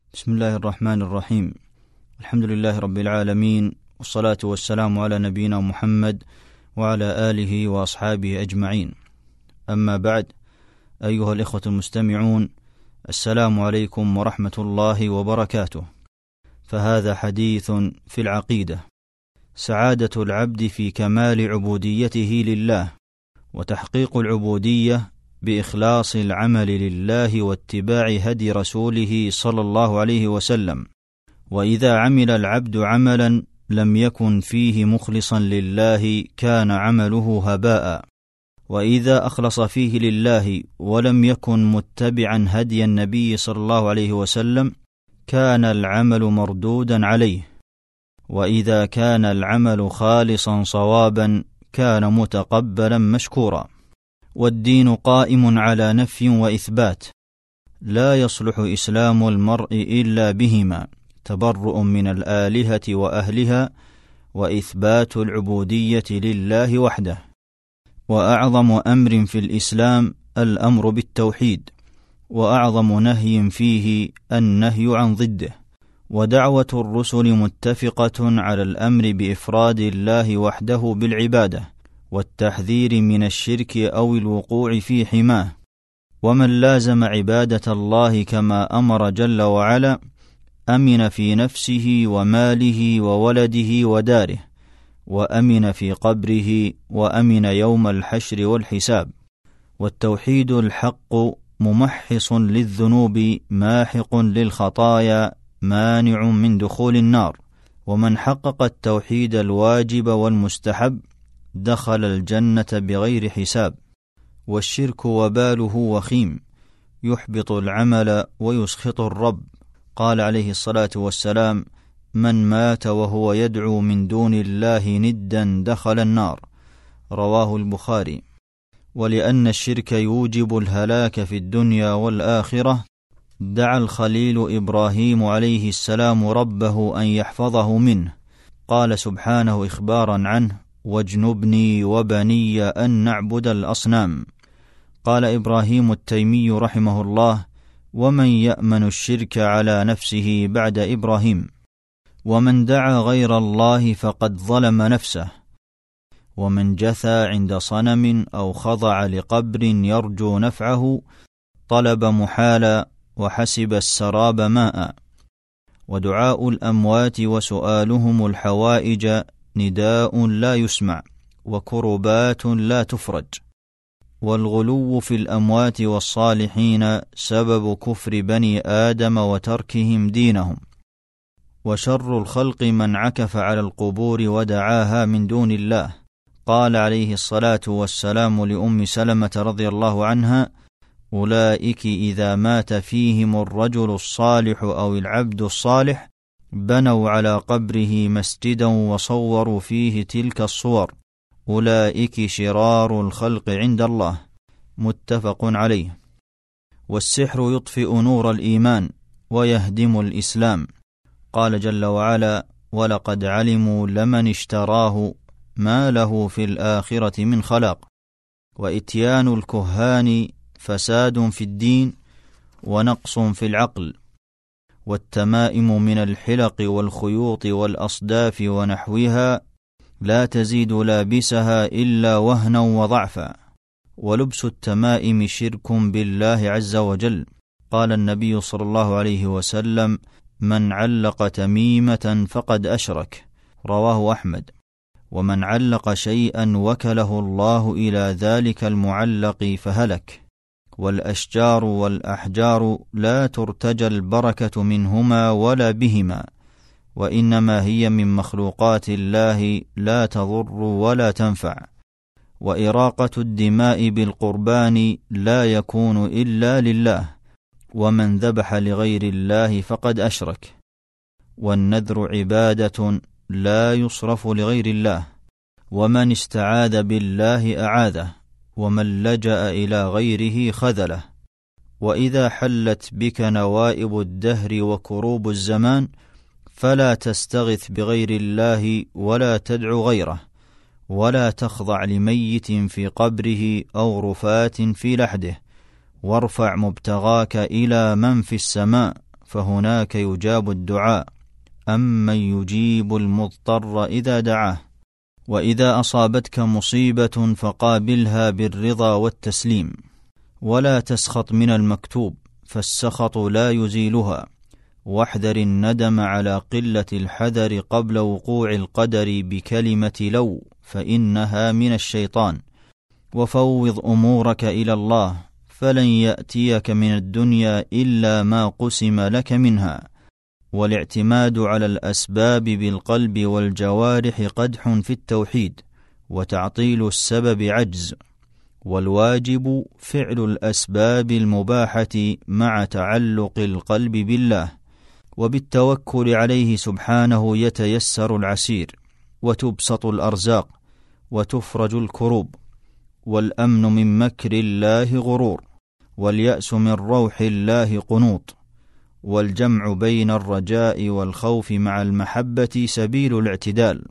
بسم الله الرحمن الرحيم. الحمد لله رب العالمين، والصلاة والسلام على نبينا محمد وعلى آله وأصحابه أجمعين. أما بعد، أيها الإخوة المستمعون، السلام عليكم ورحمة الله وبركاته. فهذا حديث في العقيدة، سعادة العبد في كمال عبوديته لله، وتحقيق العبودية بإخلاص العمل لله واتباع هدي رسوله صلى الله عليه وسلم. وإذا عمل العبد عملا لم يكن فيه مخلصا لله كان عمله هباء، وإذا أخلص فيه لله ولم يكن متبعا هدي النبي صلى الله عليه وسلم كان العمل مردودا عليه، وإذا كان العمل خالصا صوابا كان متقبلا مشكورا. والدين قائم على نفي وإثبات، لا يصلح إسلام المرء إلا بهما: تبرؤ من الآلهة وأهلها، وإثبات العبودية لله وحده. وأعظم أمر في الإسلام الأمر بالتوحيد، وأعظم نهي فيه النهي عن ضده. ودعوة الرسل متفقة على الأمر بإفراد الله وحده بالعبادة، والتحذير من الشرك أو الوقوع في حماه. ومن لازم عبادة الله كما أمر جل وعلا أمن في نفسه وماله وولده وداره، وأمن في قبره، وأمن يوم الحشر والحساب. والتوحيد الحق ممحص للذنوب ماحق للخطايا مانع من دخول النار. ومن حقق التوحيد الواجب والمستحب دخل الجنة بغير حساب. والشرك وباله وخيم، يحبط العمل ويسخط الرب. قال عليه الصلاة والسلام: من مات وهو يدعو من دون الله ندا دخل النار. رواه البخاري. ولأن الشرك يوجب الهلاك في الدنيا والآخرة دعا الخليل إبراهيم عليه السلام ربه أن يحفظه منه. قال سبحانه إخبارا عنه: واجنبني وبني أن نعبد الأصنام. قال إبراهيم التيمي رحمه الله: ومن يأمن الشرك على نفسه بعد إبراهيم؟ ومن دعا غير الله فقد ظلم نفسه. ومن جثى عند صنم أو خضع لقبر يرجو نفعه طلب محالا وحسب السراب ماء. ودعاء الأموات وسؤالهم الحوائج نداء لا يسمع، وكربات لا تفرج. والغلو في الأموات والصالحين سبب كفر بني آدم وتركهم دينهم. وشر الخلق من عكف على القبور ودعاها من دون الله. قال عليه الصلاة والسلام لأم سلمة رضي الله عنها: أولئك إذا مات فيهم الرجل الصالح أو العبد الصالح بنوا على قبره مسجدا وصوروا فيه تلك الصور، أولئك شرار الخلق عند الله. متفق عليه. والسحر يطفئ نور الإيمان ويهدم الإسلام. قال جل وعلا: ولقد علموا لمن اشتراه ما له في الآخرة من خلاق. وإتيان الكهان فساد في الدين ونقص في العقل. والتمائم من الحلق والخيوط والأصداف ونحوها لا تزيد لابسها إلا وهنا وضعفا. ولبس التمائم شرك بالله عز وجل. قال النبي صلى الله عليه وسلم: من علق تميمة فقد أشرك. رواه أحمد. ومن علق شيئا وكله الله إلى ذلك المعلق فهلك. والأشجار والأحجار لا ترتجى البركة منهما ولا بهما، وإنما هي من مخلوقات الله لا تضر ولا تنفع. وإراقة الدماء بالقربان لا يكون إلا لله، ومن ذبح لغير الله فقد أشرك. والنذر عبادة لا يصرف لغير الله، ومن استعاذ بالله أعاذه، ومن لجأ إلى غيره خذله. وإذا حلت بك نوائب الدهر وكروب الزمان فلا تستغث بغير الله ولا تدع غيره، ولا تخضع لميت في قبره أو رفات في لحده، وارفع مبتغاك إلى من في السماء فهناك يجاب الدعاء، أمن يجيب المضطر إذا دعاه. وإذا أصابتك مصيبة فقابلها بالرضا والتسليم، ولا تسخط من المكتوب، فالسخط لا يزيلها، واحذر الندم على قلة الحذر قبل وقوع القدر بكلمة لو، فإنها من الشيطان. وفوض أمورك إلى الله، فلن يأتيك من الدنيا إلا ما قسم لك منها. والاعتماد على الأسباب بالقلب والجوارح قدح في التوحيد، وتعطيل السبب عجز. والواجب فعل الأسباب المباحة مع تعلق القلب بالله، وبالتوكل عليه سبحانه يتيسر العسير، وتبسط الأرزاق، وتفرج الكروب. والأمن من مكر الله غرور، واليأس من روح الله قنوط. والجمع بين الرجاء والخوف مع المحبة سبيل الاعتدال.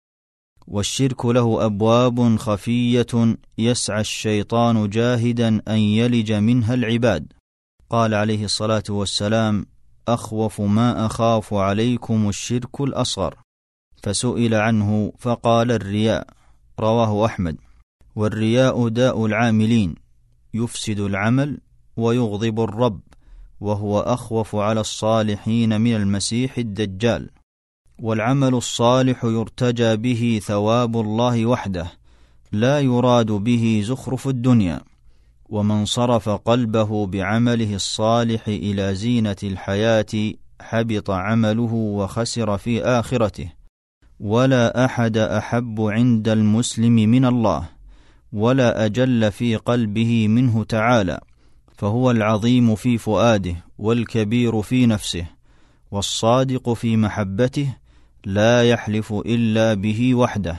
والشرك له أبواب خفية يسعى الشيطان جاهدا أن يلج منها العباد. قال عليه الصلاة والسلام: أخوف ما أخاف عليكم الشرك الأصغر. فسئل عنه فقال: الرياء. رواه أحمد. والرياء داء العاملين، يفسد العمل ويغضب الرب، وهو أخوف على الصالحين من المسيح الدجال. والعمل الصالح يرتجى به ثواب الله وحده، لا يراد به زخرف الدنيا. ومن صرف قلبه بعمله الصالح إلى زينة الحياة حبط عمله وخسر في آخرته. ولا أحد أحب عند المسلم من الله، ولا أجل في قلبه منه تعالى، فهو العظيم في فؤاده، والكبير في نفسه، والصادق في محبته، لا يحلف إلا به وحده.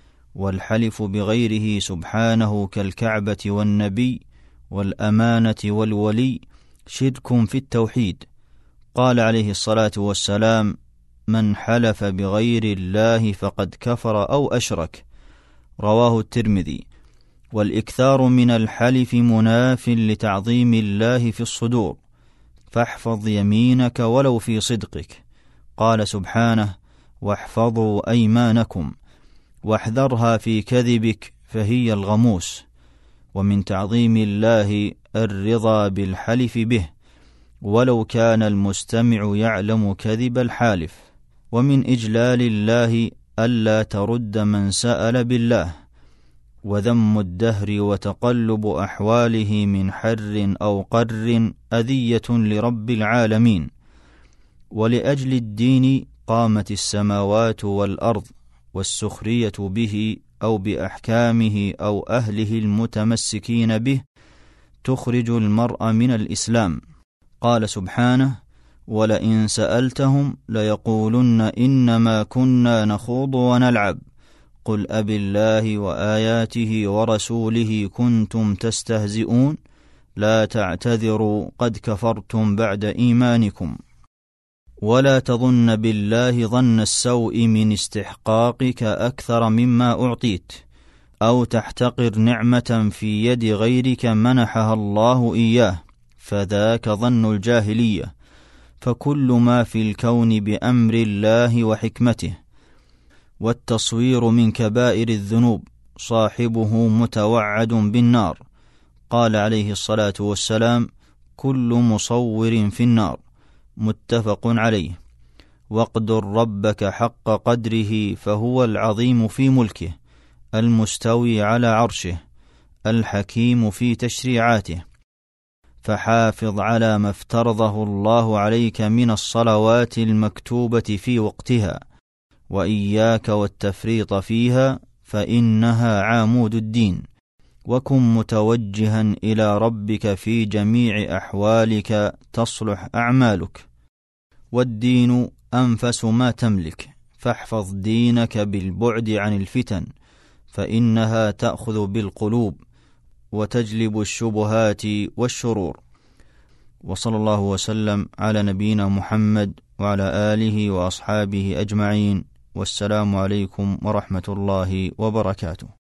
والحلف بغيره سبحانه كالكعبة والنبي والأمانة والولي شرك في التوحيد. قال عليه الصلاة والسلام: من حلف بغير الله فقد كفر أو أشرك. رواه الترمذي. والإكثار من الحلف مناف لتعظيم الله في الصدور، فاحفظ يمينك ولو في صدقك. قال سبحانه: واحفظوا أيمانكم، واحذرها في كذبك فهي الغموس. ومن تعظيم الله الرضا بالحلف به، ولو كان المستمع يعلم كذب الحالف. ومن إجلال الله ألا ترد من سأل بالله. وذم الدهر وتقلب أحواله من حر أو قر أذية لرب العالمين. ولأجل الدين قامت السماوات والأرض، والسخرية به أو بأحكامه أو أهله المتمسكين به تخرج المرء من الإسلام. قال سبحانه: ولئن سألتهم ليقولن إنما كنا نخوض ونلعب، قل أبالله وآياته ورسوله كنتم تستهزئون، لا تعتذروا قد كفرتم بعد إيمانكم. ولا تظن بالله ظن السوء من استحقاقك أكثر مما أعطيت، أو تحتقر نعمة في يد غيرك منحها الله إياه، فذاك ظن الجاهلية. فكل ما في الكون بأمر الله وحكمته. والتصوير من كبائر الذنوب، صاحبه متوعد بالنار. قال عليه الصلاة والسلام: كل مصور في النار. متفق عليه. واقدر ربك حق قدره، فهو العظيم في ملكه، المستوي على عرشه، الحكيم في تشريعاته. فحافظ على ما افترضه الله عليك من الصلوات المكتوبة في وقتها، وإياك والتفريط فيها، فإنها عمود الدين. وكن متوجها إلى ربك في جميع أحوالك تصلح أعمالك. والدين أنفس ما تملك، فاحفظ دينك بالبعد عن الفتن، فإنها تأخذ بالقلوب وتجلب الشبهات والشرور. وصلى الله وسلم على نبينا محمد وعلى آله وأصحابه أجمعين، والسلام عليكم ورحمة الله وبركاته.